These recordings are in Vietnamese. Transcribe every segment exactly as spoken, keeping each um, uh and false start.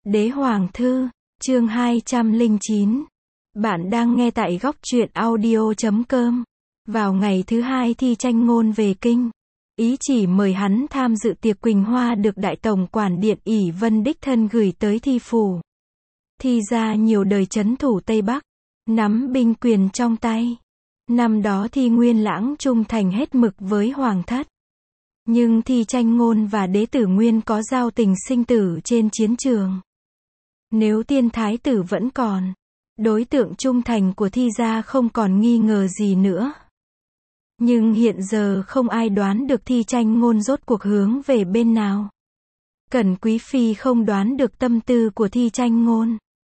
Đế Hoàng Thư, chương hai trăm lẻ chín. Bạn đang nghe tại góc truyện audio chấm com. Vào ngày thứ hai thi tranh ngôn về kinh, ý chỉ mời hắn tham dự tiệc Quỳnh Hoa được Đại Tổng quản Điện ỷ Vân đích thân gửi tới Thi phủ. Thi ra nhiều đời trấn thủ Tây Bắc, nắm binh quyền trong tay. Năm đó Thi Nguyên Lãng trung thành hết mực với Hoàng thất. Nhưng Thi tranh ngôn và Đế tử Nguyên có giao tình sinh tử trên chiến trường. Nếu Tiên Thái tử vẫn còn, đối tượng trung thành của Thi gia không còn nghi ngờ gì nữa. Nhưng hiện giờ không ai đoán được Thi tranh ngôn rốt cuộc hướng về bên nào. Cẩn Quý Phi không đoán được tâm tư của Thi tranh ngôn,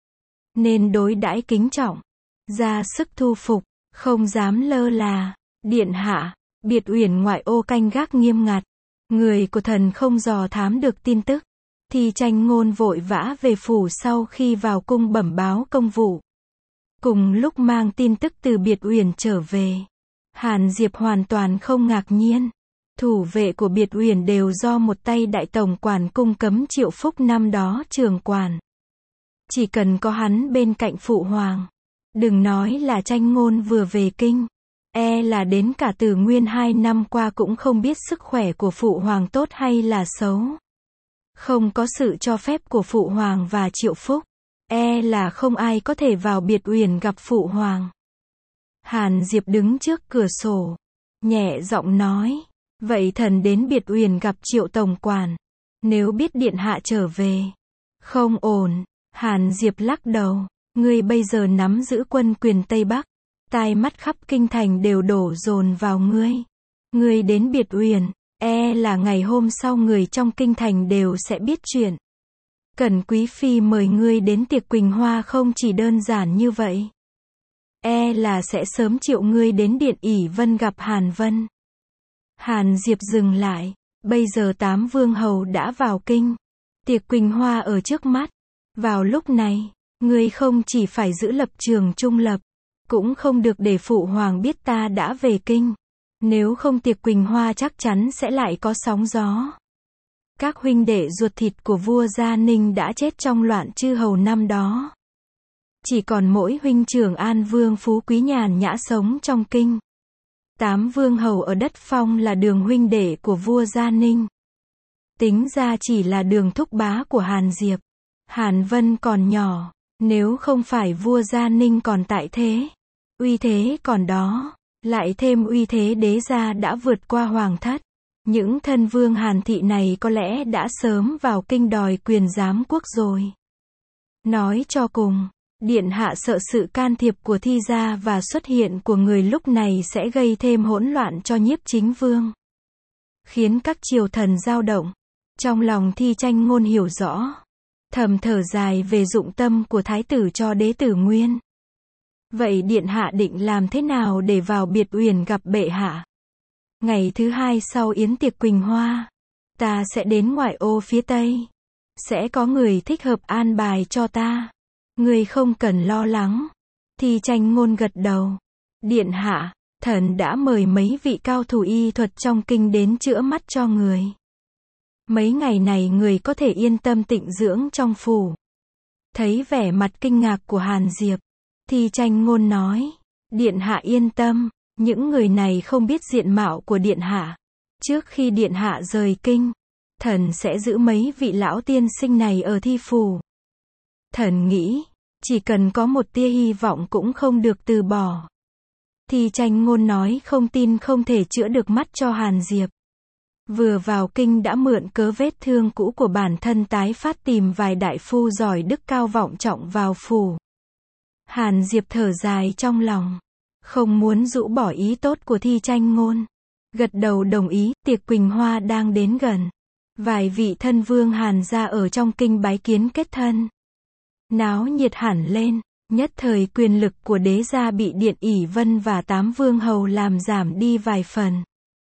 nên đối đãi kính trọng, ra sức thu phục, không dám lơ là. Điện hạ, Biệt Uyển ngoại ô canh gác nghiêm ngặt, người của thần không dò thám được tin tức. Thi tranh ngôn vội vã về phủ sau khi vào cung bẩm báo công vụ. Cùng lúc mang tin tức từ Biệt Uyển trở về, Hàn Diệp hoàn toàn không ngạc nhiên. Thủ vệ của Biệt Uyển đều do một tay Đại Tổng quản cung cấm Triệu Phúc năm đó trường quản. Chỉ cần có hắn bên cạnh phụ hoàng, đừng nói là tranh ngôn vừa về kinh, e là đến cả Từ Nguyên hai năm qua cũng không biết sức khỏe của phụ hoàng tốt hay là xấu. Không có sự cho phép của phụ hoàng và Triệu Phúc, e là không ai có thể vào Biệt Uyển gặp phụ hoàng. Hàn Diệp đứng trước cửa sổ, nhẹ giọng nói, vậy thần đến Biệt Uyển gặp Triệu tổng quản, nếu biết điện hạ trở về. Không ổn. Hàn Diệp lắc đầu, ngươi bây giờ nắm giữ quân quyền Tây Bắc, tai mắt khắp kinh thành đều đổ dồn vào ngươi. Ngươi đến Biệt Uyển, e là ngày hôm sau người trong kinh thành đều sẽ biết chuyện. Cẩn Quý Phi mời ngươi đến tiệc Quỳnh Hoa không chỉ đơn giản như vậy. E là sẽ sớm triệu ngươi đến Điện ỷ Vân gặp Hàn Vân. Hàn Diệp dừng lại, bây giờ tám vương hầu đã vào kinh. Tiệc Quỳnh Hoa ở trước mắt. Vào lúc này, ngươi không chỉ phải giữ lập trường trung lập, cũng không được để phụ hoàng biết ta đã về kinh. Nếu không tiệc Quỳnh Hoa chắc chắn sẽ lại có sóng gió. Các huynh đệ ruột thịt của vua Gia Ninh đã chết trong loạn chư hầu năm đó. Chỉ còn mỗi huynh trưởng An Vương Phú Quý nhàn nhã sống trong kinh. Tám vương hầu ở đất Phong là Đường huynh đệ của vua Gia Ninh. Tính ra chỉ là Đường thúc bá của Hàn Diệp. Hàn Vân còn nhỏ, nếu không phải vua Gia Ninh còn tại thế, uy thế còn đó, lại thêm uy thế đế gia đã vượt qua hoàng thất. Những thân vương Hàn thị này có lẽ đã sớm vào kinh đòi quyền giám quốc rồi. Nói cho cùng, điện hạ sợ sự can thiệp của Thi gia và xuất hiện của người lúc này sẽ gây thêm hỗn loạn cho Nhiếp Chính Vương, khiến các triều thần dao động. Trong lòng Thi tranh ngôn hiểu rõ, thầm thở dài về dụng tâm của thái tử cho Đế tử Nguyên. Vậy điện hạ định làm thế nào để vào Biệt Uyển gặp bệ hạ? Ngày thứ hai sau yến tiệc Quỳnh Hoa, ta sẽ đến ngoại ô phía tây. Sẽ có người thích hợp an bài cho ta. Người không cần lo lắng. Thi tranh ngôn gật đầu. Điện hạ, thần đã mời mấy vị cao thủ y thuật trong kinh đến chữa mắt cho người. Mấy ngày này người có thể yên tâm tịnh dưỡng trong phủ. Thấy vẻ mặt kinh ngạc của Hàn Diệp, Thi tranh ngôn nói, điện hạ yên tâm, những người này không biết diện mạo của điện hạ. Trước khi điện hạ rời kinh, thần sẽ giữ mấy vị lão tiên sinh này ở Thi phủ. Thần nghĩ, chỉ cần có một tia hy vọng cũng không được từ bỏ. Thi tranh ngôn nói không tin không thể chữa được mắt cho Hàn Diệp. Vừa vào kinh đã mượn cớ vết thương cũ của bản thân tái phát tìm vài đại phu giỏi đức cao vọng trọng vào phủ. Hàn Diệp thở dài trong lòng, không muốn rũ bỏ ý tốt của Thi tranh ngôn. Gật đầu đồng ý. Tiệc Quỳnh Hoa đang đến gần. Vài vị thân vương Hàn gia ở trong kinh bái kiến kết thân. Náo nhiệt hẳn lên, nhất thời quyền lực của đế gia bị Điện ỷ Vân và tám vương hầu làm giảm đi vài phần.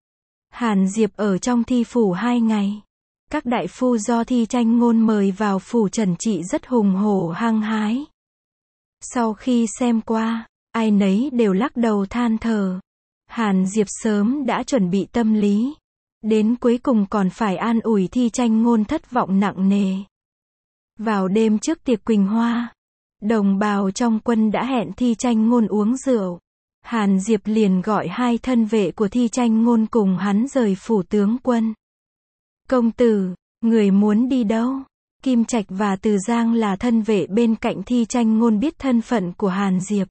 Hàn Diệp ở trong Thi phủ hai ngày. Các đại phu do Thi tranh ngôn mời vào phủ trần trị rất hùng hổ hăng hái. Sau khi xem qua, ai nấy đều lắc đầu than thở. Hàn Diệp sớm đã chuẩn bị tâm lý. Đến cuối cùng còn phải an ủi Thi tranh ngôn thất vọng nặng nề. Vào đêm trước tiệc Quỳnh Hoa, đồng bào trong quân đã hẹn Thi Tranh Ngôn uống rượu. Hàn Diệp liền gọi hai thân vệ của Thi Tranh Ngôn cùng hắn rời phủ tướng quân. Công tử, người muốn đi đâu? Kim Trạch và Từ Giang là thân vệ bên cạnh Thi Tranh Ngôn biết thân phận của Hàn Diệp,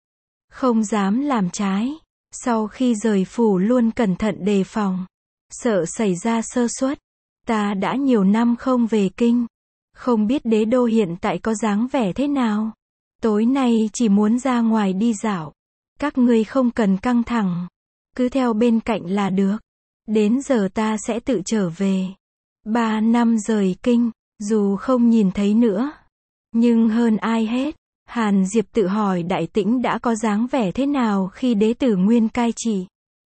không dám làm trái. Sau khi rời phủ luôn cẩn thận đề phòng, sợ xảy ra sơ suất. Ta đã nhiều năm không về kinh, không biết đế đô hiện tại có dáng vẻ thế nào. Tối nay chỉ muốn ra ngoài đi dạo. Các ngươi không cần căng thẳng, cứ theo bên cạnh là được. Đến giờ ta sẽ tự trở về. Ba năm rời kinh, dù không nhìn thấy nữa, nhưng hơn ai hết, Hàn Diệp tự hỏi Đại Tĩnh đã có dáng vẻ thế nào khi đế tử Nguyên cai trị.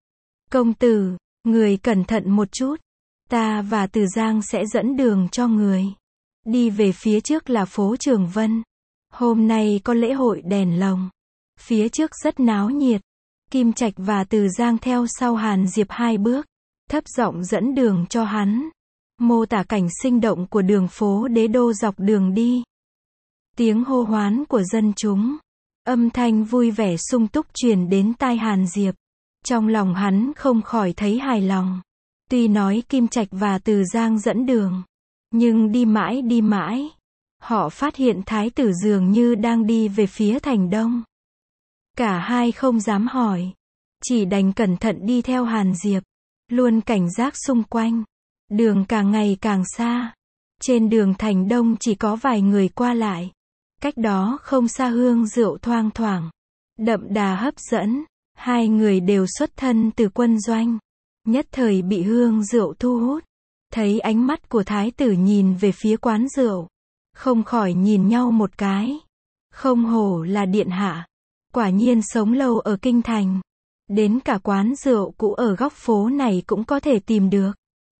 Công tử, người cẩn thận một chút. Ta và Từ Giang sẽ dẫn đường cho người. Đi về phía trước là phố Trường Vân. Hôm nay có lễ hội đèn lồng. Phía trước rất náo nhiệt. Kim Trạch và Từ Giang theo sau Hàn Diệp hai bước, thấp giọng dẫn đường cho hắn, mô tả cảnh sinh động của đường phố đế đô dọc đường đi. Tiếng hô hoán của dân chúng, âm thanh vui vẻ sung túc truyền đến tai Hàn Diệp. Trong lòng hắn không khỏi thấy hài lòng. Tuy nói Kim Trạch và Từ Giang dẫn đường, nhưng đi mãi đi mãi, họ phát hiện thái tử dường như đang đi về phía thành đông. Cả hai không dám hỏi, chỉ đành cẩn thận đi theo Hàn Diệp, luôn cảnh giác xung quanh. Đường càng ngày càng xa. Trên đường thành đông chỉ có vài người qua lại. Cách đó không xa hương rượu thoang thoảng, đậm đà hấp dẫn. Hai người đều xuất thân từ quân doanh, nhất thời bị hương rượu thu hút. Thấy ánh mắt của thái tử nhìn về phía quán rượu, không khỏi nhìn nhau một cái. Không hổ là điện hạ, quả nhiên sống lâu ở kinh thành. Đến cả quán rượu cũ ở góc phố này cũng có thể tìm được.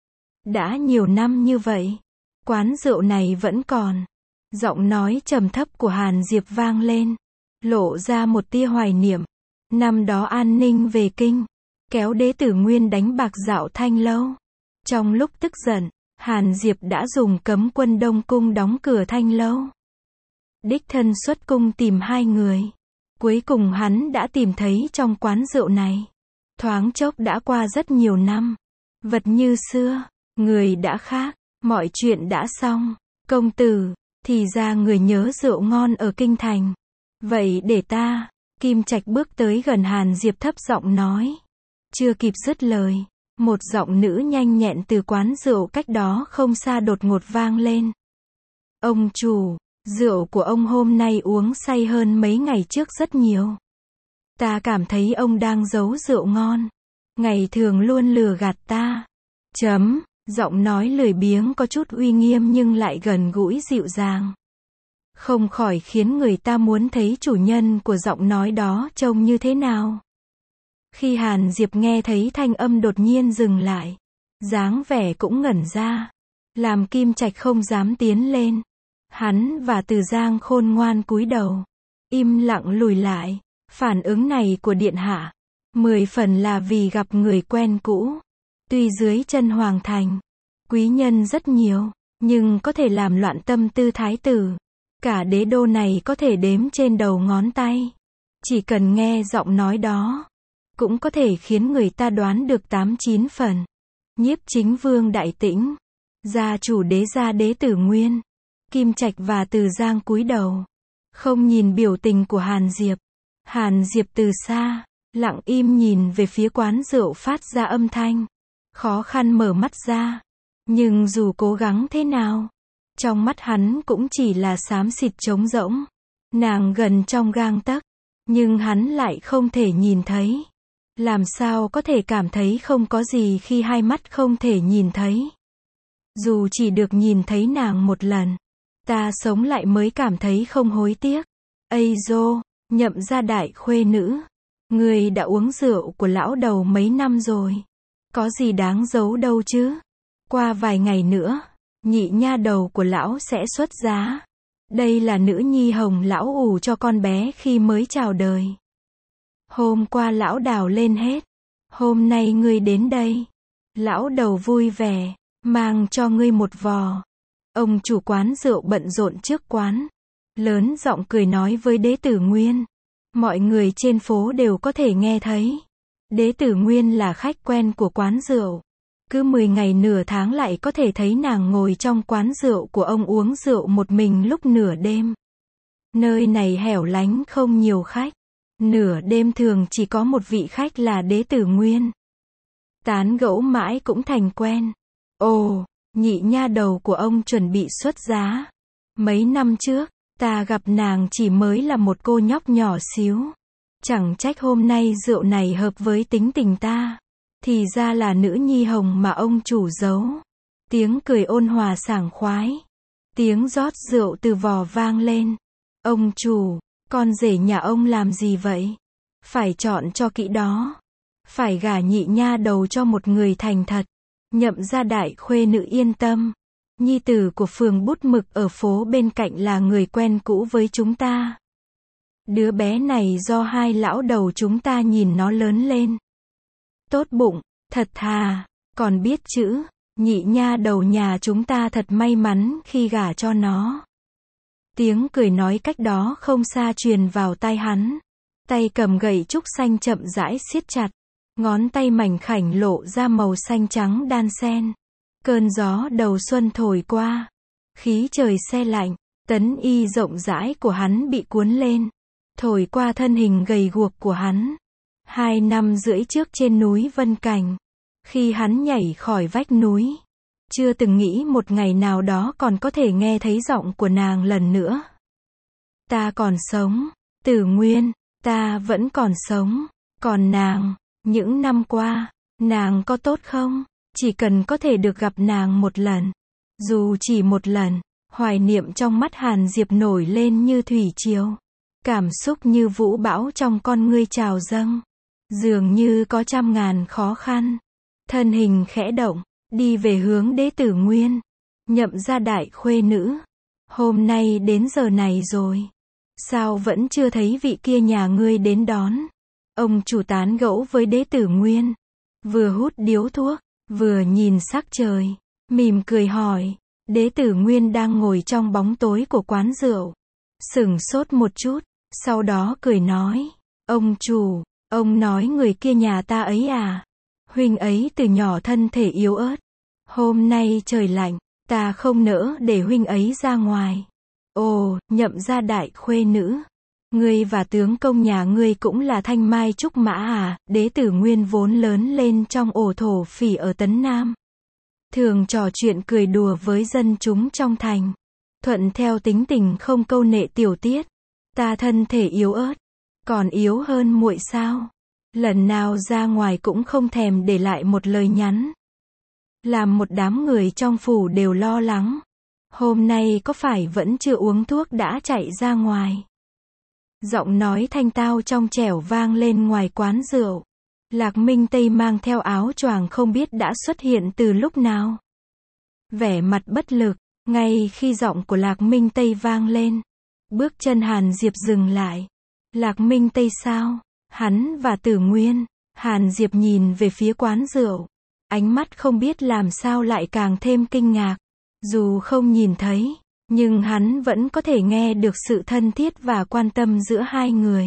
Đã nhiều năm như vậy, quán rượu này vẫn còn. Giọng nói trầm thấp của Hàn Diệp vang lên, lộ ra một tia hoài niệm. Năm đó An Ninh về kinh, kéo đế tử Nguyên đánh bạc dạo Thanh Lâu. Trong lúc tức giận, Hàn Diệp đã dùng cấm quân Đông Cung đóng cửa Thanh Lâu. Đích thân xuất cung tìm hai người. Cuối cùng hắn đã tìm thấy trong quán rượu này. Thoáng chốc đã qua rất nhiều năm. Vật như xưa, người đã khác, mọi chuyện đã xong. Công tử, thì ra người nhớ rượu ngon ở kinh thành. Vậy để ta. Kim Trạch bước tới gần Hàn Diệp thấp giọng nói. Chưa kịp dứt lời, một giọng nữ nhanh nhẹn từ quán rượu cách đó không xa đột ngột vang lên. Ông chủ, rượu của ông hôm nay uống say hơn mấy ngày trước rất nhiều. Ta cảm thấy ông đang giấu rượu ngon. Ngày thường luôn lừa gạt ta. Chấm, giọng nói lười biếng có chút uy nghiêm nhưng lại gần gũi dịu dàng. Không khỏi khiến người ta muốn thấy chủ nhân của giọng nói đó trông như thế nào. Khi Hàn Diệp nghe thấy thanh âm đột nhiên dừng lại, dáng vẻ cũng ngẩn ra, làm Kim Trạch không dám tiến lên. Hắn và Từ Giang khôn ngoan cúi đầu, im lặng lùi lại. Phản ứng này của điện hạ, mười phần là vì gặp người quen cũ. Tuy dưới chân hoàng thành, quý nhân rất nhiều, nhưng có thể làm loạn tâm tư thái tử. Cả đế đô này có thể đếm trên đầu ngón tay. Chỉ cần nghe giọng nói đó, cũng có thể khiến người ta đoán được tám chín phần. Nhiếp chính vương Đại Tĩnh, gia chủ đế gia đế tử Nguyên. Kim Trạch và Từ Giang cúi đầu, không nhìn biểu tình của Hàn Diệp. Hàn Diệp từ xa, lặng im nhìn về phía quán rượu phát ra âm thanh. Khó khăn mở mắt ra. Nhưng dù cố gắng thế nào, trong mắt hắn cũng chỉ là xám xịt trống rỗng. Nàng gần trong gang tấc, nhưng hắn lại không thể nhìn thấy. Làm sao có thể cảm thấy không có gì khi hai mắt không thể nhìn thấy. Dù chỉ được nhìn thấy nàng một lần, ta sống lại mới cảm thấy không hối tiếc. Ây dô, Nhậm gia đại khuê nữ, người đã uống rượu của lão đầu mấy năm rồi. Có gì đáng giấu đâu chứ. Qua vài ngày nữa, nhị nha đầu của lão sẽ xuất giá. Đây là nữ nhi hồng lão ủ cho con bé khi mới chào đời. Hôm qua lão đào lên hết, hôm nay ngươi đến đây. Lão đầu vui vẻ, mang cho ngươi một vò. Ông chủ quán rượu bận rộn trước quán, lớn giọng cười nói với Đế Tử Nguyên. Mọi người trên phố đều có thể nghe thấy. Đế Tử Nguyên là khách quen của quán rượu. Cứ mười ngày nửa tháng lại có thể thấy nàng ngồi trong quán rượu của ông uống rượu một mình lúc nửa đêm. Nơi này hẻo lánh không nhiều khách. Nửa đêm thường chỉ có một vị khách là Đế Tử Nguyên. Tán gẫu mãi cũng thành quen. Ồ, nhị nha đầu của ông chuẩn bị xuất giá. Mấy năm trước, ta gặp nàng chỉ mới là một cô nhóc nhỏ xíu. Chẳng trách hôm nay rượu này hợp với tính tình ta. Thì ra là nữ nhi hồng mà ông chủ giấu. Tiếng cười ôn hòa sảng khoái. Tiếng rót rượu từ vò vang lên. Ông chủ, con rể nhà ông làm gì vậy? Phải chọn cho kỹ đó. Phải gả nhị nha đầu cho một người thành thật. Nhậm gia đại khuê nữ yên tâm. Nhi tử của phường bút mực ở phố bên cạnh là người quen cũ với chúng ta. Đứa bé này do hai lão đầu chúng ta nhìn nó lớn lên. Tốt bụng, thật thà, còn biết chữ. Nhị nha đầu nhà chúng ta thật may mắn khi gả cho nó. Tiếng cười nói cách đó không xa truyền vào tai hắn. Tay cầm gậy trúc xanh chậm rãi siết chặt. Ngón tay mảnh khảnh lộ ra màu xanh trắng đan xen. Cơn gió đầu xuân thổi qua. Khí trời se lạnh. Tấn y rộng rãi của hắn bị cuốn lên. Thổi qua thân hình gầy guộc của hắn. Hai năm rưỡi trước trên núi Vân Cảnh. Khi hắn nhảy khỏi vách núi. Chưa từng nghĩ một ngày nào đó còn có thể nghe thấy giọng của nàng lần nữa. Ta còn sống. Tử Nguyên, ta vẫn còn sống. Còn nàng, những năm qua, nàng có tốt không? Chỉ cần có thể được gặp nàng một lần. Dù chỉ một lần, hoài niệm trong mắt Hàn Diệp nổi lên như thủy triều. Cảm xúc như vũ bão trong con ngươi trào dâng. Dường như có trăm ngàn khó khăn. Thân hình khẽ động, đi về hướng Đế Tử Nguyên. Nhậm gia đại khuê nữ. Hôm nay đến giờ này rồi. Sao vẫn chưa thấy vị kia nhà ngươi đến đón? Ông chủ tán gẫu với Đế Tử Nguyên. Vừa hút điếu thuốc, vừa nhìn sắc trời. Mỉm cười hỏi. Đế Tử Nguyên đang ngồi trong bóng tối của quán rượu. Sửng sốt một chút, sau đó cười nói. Ông chủ, ông nói người kia nhà ta ấy à? Huynh ấy từ nhỏ thân thể yếu ớt. Hôm nay trời lạnh, ta không nỡ để huynh ấy ra ngoài. Ồ, nhậm gia đại khuê nữ. Ngươi và tướng công nhà ngươi cũng là thanh mai trúc mã à? Đế Tử Nguyên vốn lớn lên trong ổ thổ phỉ ở Tấn Nam. Thường trò chuyện cười đùa với dân chúng trong thành. Thuận theo tính tình không câu nệ tiểu tiết. Ta thân thể yếu ớt. Còn yếu hơn muội sao? Lần nào ra ngoài cũng không thèm để lại một lời nhắn. Làm một đám người trong phủ đều lo lắng. Hôm nay có phải vẫn chưa uống thuốc đã chạy ra ngoài? Giọng nói thanh tao trong trẻo vang lên ngoài quán rượu. Lạc Minh Tây mang theo áo choàng không biết đã xuất hiện từ lúc nào. Vẻ mặt bất lực, ngay khi giọng của Lạc Minh Tây vang lên. Bước chân Hàn Diệp dừng lại. Lạc Minh Tây sao? Hắn và Tử Nguyên. Hàn Diệp nhìn về phía quán rượu. Ánh mắt không biết làm sao lại càng thêm kinh ngạc. Dù không nhìn thấy, nhưng hắn vẫn có thể nghe được sự thân thiết và quan tâm giữa hai người.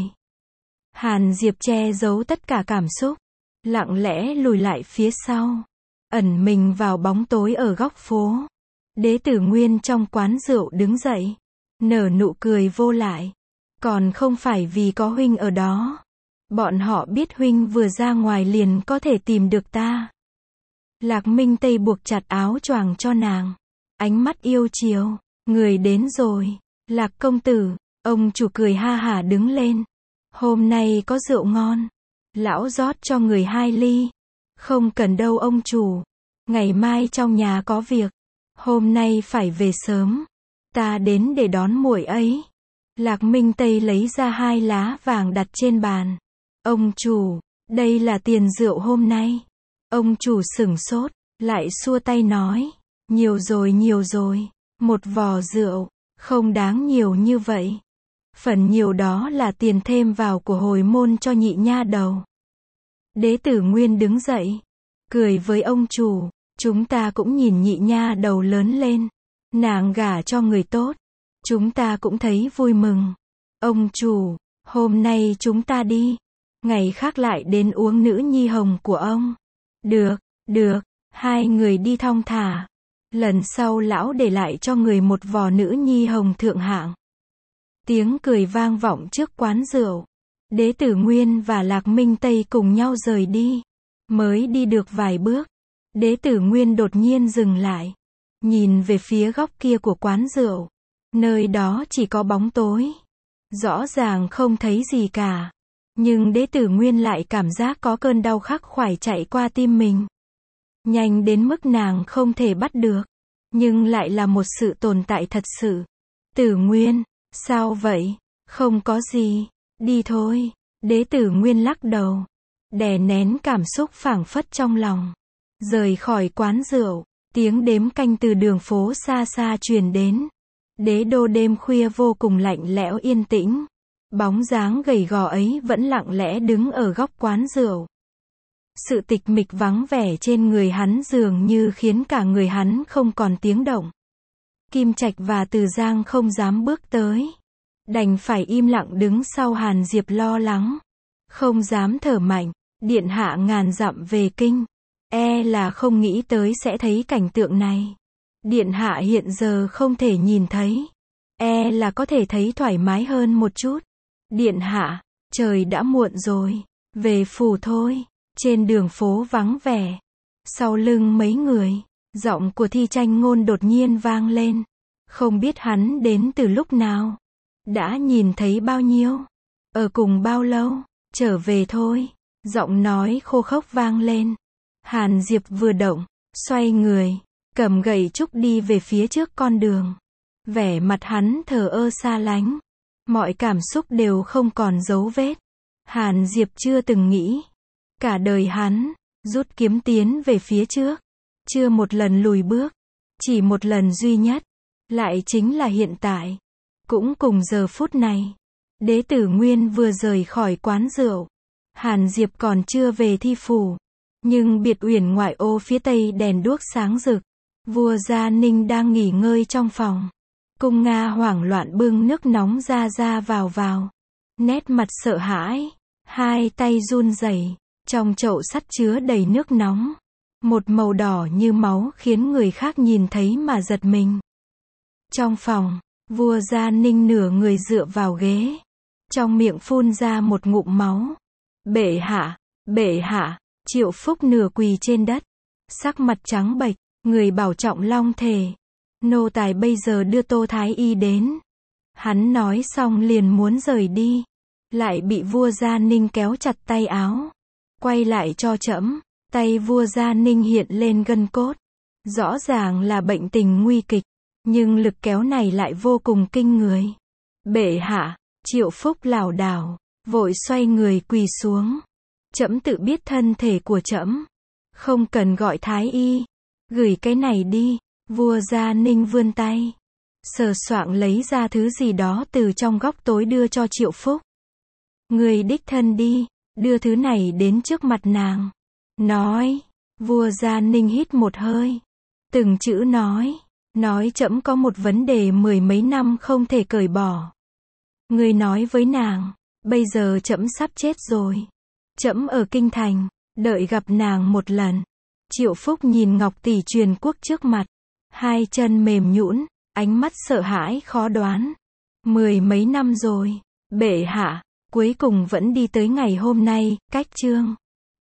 Hàn Diệp che giấu tất cả cảm xúc. Lặng lẽ lùi lại phía sau. Ẩn mình vào bóng tối ở góc phố. Đế Tử Nguyên trong quán rượu đứng dậy. Nở nụ cười vô lại. Còn không phải vì có huynh ở đó. Bọn họ biết huynh vừa ra ngoài liền có thể tìm được ta. Lạc Minh Tây buộc chặt áo choàng cho nàng. Ánh mắt yêu chiều. Người đến rồi. Lạc công tử. Ông chủ cười ha hả đứng lên. Hôm nay có rượu ngon. Lão rót cho người hai ly. Không cần đâu ông chủ. Ngày mai trong nhà có việc. Hôm nay phải về sớm. Ta đến để đón muội ấy. Lạc Minh Tây lấy ra hai lá vàng đặt trên bàn. Ông chủ, đây là tiền rượu hôm nay. Ông chủ sửng sốt, lại xua tay nói. Nhiều rồi nhiều rồi. Một vò rượu, không đáng nhiều như vậy. Phần nhiều đó là tiền thêm vào của hồi môn cho nhị nha đầu. Đế Tử Nguyên đứng dậy. Cười với ông chủ. Chúng ta cũng nhìn nhị nha đầu lớn lên. Nàng gả cho người tốt. Chúng ta cũng thấy vui mừng. Ông chủ, hôm nay chúng ta đi. Ngày khác lại đến uống nữ nhi hồng của ông. Được, được, hai người đi thong thả. Lần sau lão để lại cho người một vò nữ nhi hồng thượng hạng. Tiếng cười vang vọng trước quán rượu. Đế Tử Nguyên và Lạc Minh Tây cùng nhau rời đi. Mới đi được vài bước, Đế Tử Nguyên đột nhiên dừng lại. Nhìn về phía góc kia của quán rượu. Nơi đó chỉ có bóng tối. Rõ ràng không thấy gì cả. Nhưng Đế Tử Nguyên lại cảm giác có cơn đau khắc khoải chạy qua tim mình. Nhanh đến mức nàng không thể bắt được. Nhưng lại là một sự tồn tại thật sự. Tử Nguyên, sao vậy? Không có gì. Đi thôi. Đế Tử Nguyên lắc đầu. Đè nén cảm xúc phảng phất trong lòng. Rời khỏi quán rượu. Tiếng đếm canh từ đường phố xa xa truyền đến. Đế đô đêm khuya vô cùng lạnh lẽo yên tĩnh. Bóng dáng gầy gò ấy vẫn lặng lẽ đứng ở góc quán rượu. Sự tịch mịch vắng vẻ trên người hắn dường như khiến cả người hắn không còn tiếng động. Kim Trạch và Từ Giang không dám bước tới. Đành phải im lặng đứng sau Hàn Diệp lo lắng. Không dám thở mạnh. Điện hạ ngàn dặm về kinh. E là không nghĩ tới sẽ thấy cảnh tượng này. Điện hạ hiện giờ không thể nhìn thấy. E là có thể thấy thoải mái hơn một chút. Điện hạ, trời đã muộn rồi. Về phủ thôi. Trên đường phố vắng vẻ. Sau lưng mấy người, giọng của Thi Tranh Ngôn đột nhiên vang lên. Không biết hắn đến từ lúc nào. Đã nhìn thấy bao nhiêu. Ở cùng bao lâu. Trở về thôi. Giọng nói khô khốc vang lên. Hàn Diệp vừa động, xoay người, cầm gậy trúc đi về phía trước con đường. Vẻ mặt hắn thờ ơ xa lánh. Mọi cảm xúc đều không còn dấu vết. Hàn Diệp chưa từng nghĩ. Cả đời hắn, rút kiếm tiến về phía trước. Chưa một lần lùi bước. Chỉ một lần duy nhất. Lại chính là hiện tại. Cũng cùng giờ phút này. Đế Tử Nguyên vừa rời khỏi quán rượu. Hàn Diệp còn chưa về thi phủ. Nhưng biệt uyển ngoại ô phía tây đèn đuốc sáng rực. Vua Gia Ninh đang nghỉ ngơi trong phòng. Cung Nga hoảng loạn bưng nước nóng ra ra vào vào. Nét mặt sợ hãi. Hai tay run rẩy. Trong chậu sắt chứa đầy nước nóng. Một màu đỏ như máu khiến người khác nhìn thấy mà giật mình. Trong phòng, vua Gia Ninh nửa người dựa vào ghế. Trong miệng phun ra một ngụm máu. Bệ hạ, bệ hạ. Triệu Phúc nửa quỳ trên đất. Sắc mặt trắng bệch, người bảo trọng long thể. Nô tài bây giờ đưa Tô Thái Y đến. Hắn nói xong liền muốn rời đi. Lại bị vua Gia Ninh kéo chặt tay áo. Quay lại cho trẫm. Tay vua Gia Ninh hiện lên gân cốt. Rõ ràng là bệnh tình nguy kịch. Nhưng lực kéo này lại vô cùng kinh người. Bệ hạ, Triệu Phúc lảo đảo, vội xoay người quỳ xuống. Trẫm tự biết thân thể của trẫm. Không cần gọi thái y. Gửi cái này đi. Vua Gia Ninh vươn tay. Sờ soạng lấy ra thứ gì đó từ trong góc tối đưa cho Triệu Phúc. Người đích thân đi. Đưa thứ này đến trước mặt nàng. Nói. Vua Gia Ninh hít một hơi. Từng chữ nói. Nói trẫm có một vấn đề mười mấy năm không thể cởi bỏ. Người nói với nàng. Bây giờ trẫm sắp chết rồi. Trẫm ở kinh thành. Đợi gặp nàng một lần. Triệu Phúc nhìn ngọc tỷ truyền quốc trước mặt. Hai chân mềm nhũn, ánh mắt sợ hãi khó đoán. Mười mấy năm rồi. Bệ hạ, cuối cùng vẫn đi tới ngày hôm nay. Cách chương